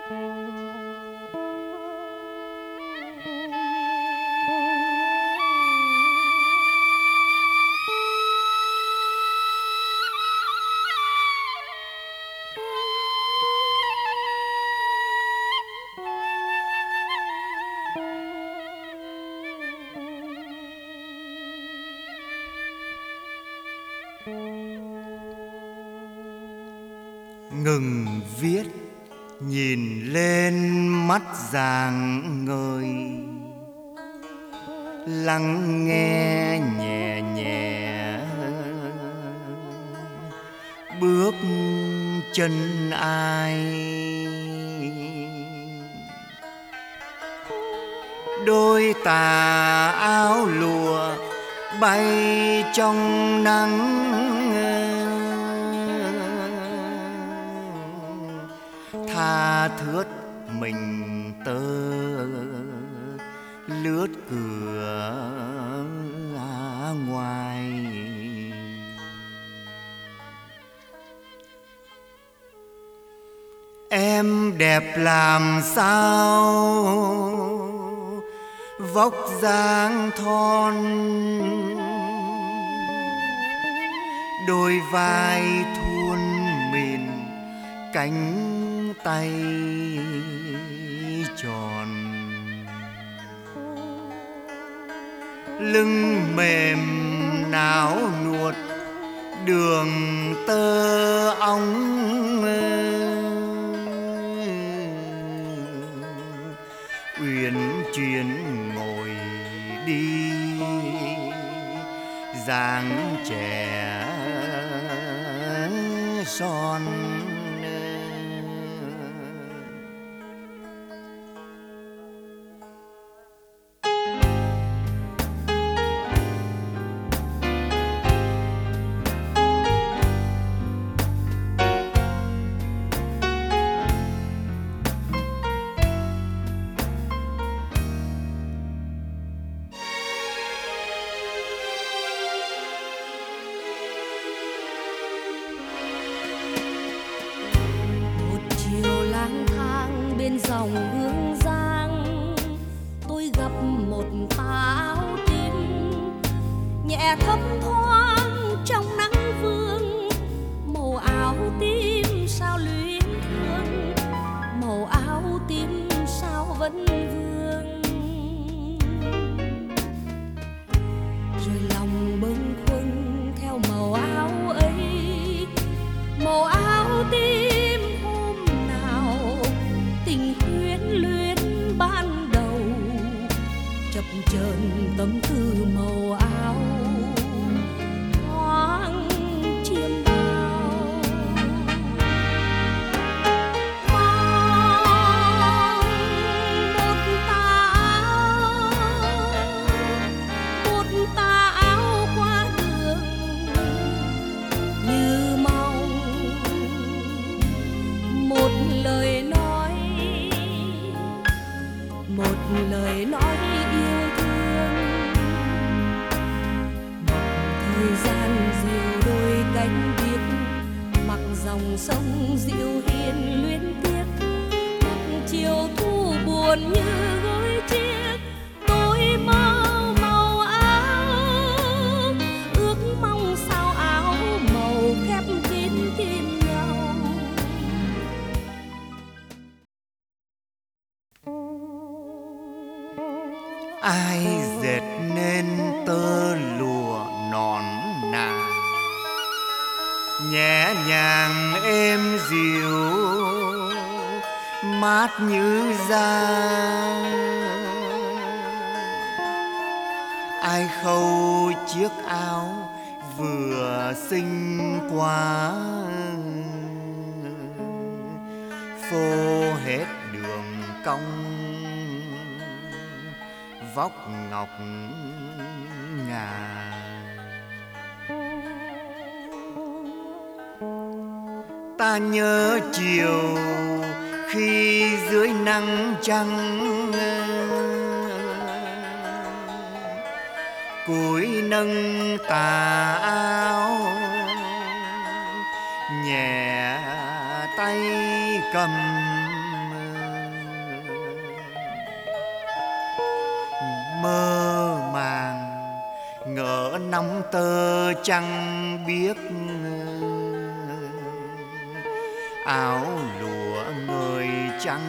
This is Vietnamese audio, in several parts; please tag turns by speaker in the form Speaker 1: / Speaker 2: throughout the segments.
Speaker 1: Ngừng viết, nhìn lên mắt rạng ngời, lắng nghe nhẹ nhẹ bước chân ai. Đôi tà áo lụa bay trong nắng, tha thướt mình tơ lướt cửa ngoài. Em đẹp làm sao, vóc dáng thon, đôi vai thuôn mịn, cánh tay tròn, lưng mềm náo nuột, đường tơ óng. Uyển chuyển ngồi đi, dáng trẻ son.
Speaker 2: Bên dòng Hương Giang, tôi gặp một tà áo tím nhẹ thấp thoáng trong nắng vương. Màu áo tím sao luyến thương, màu áo tím sao vẫn vương. Rồi lòng bâng khuâng theo màu áo ấy, màu áo tím tình huyết luyến ban đầu, chập chờn tâm tư màu áo thoáng chiêm bao. Thoáng một tà áo qua đường, như mong một lời nói, một lời nói yêu thương. Một thời gian dìu đôi cánh biếc, mặc dòng sông dịu hiền luyến tiếc. Mặc chiều thu buồn như gối chiếc, tôi mơ màu áo, ước mong sao áo màu khép kín tim nhau.
Speaker 1: Ai dệt nên tơ lụa non nà, nhẹ nhàng êm dịu, mát như da. Ai khâu chiếc áo vừa xinh quá, phô hết đường cong vóc ngọc ngà. Ta nhớ chiều khi dưới nắng trăng, cúi nâng tà áo, nhẹ tay cầm tơ chẳng biết áo lụa người trắng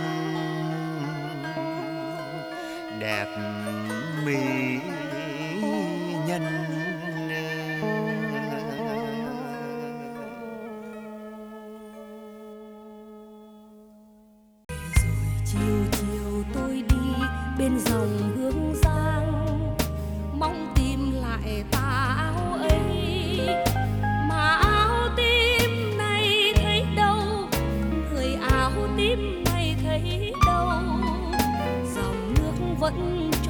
Speaker 1: đẹp mỹ nhân.
Speaker 2: Chiều chiều tôi đi bên dòng Hương Giang, mong tìm lại tà áo ấy, mà áo tím này thấy đâu, người áo tím này thấy đâu. Dòng nước vẫn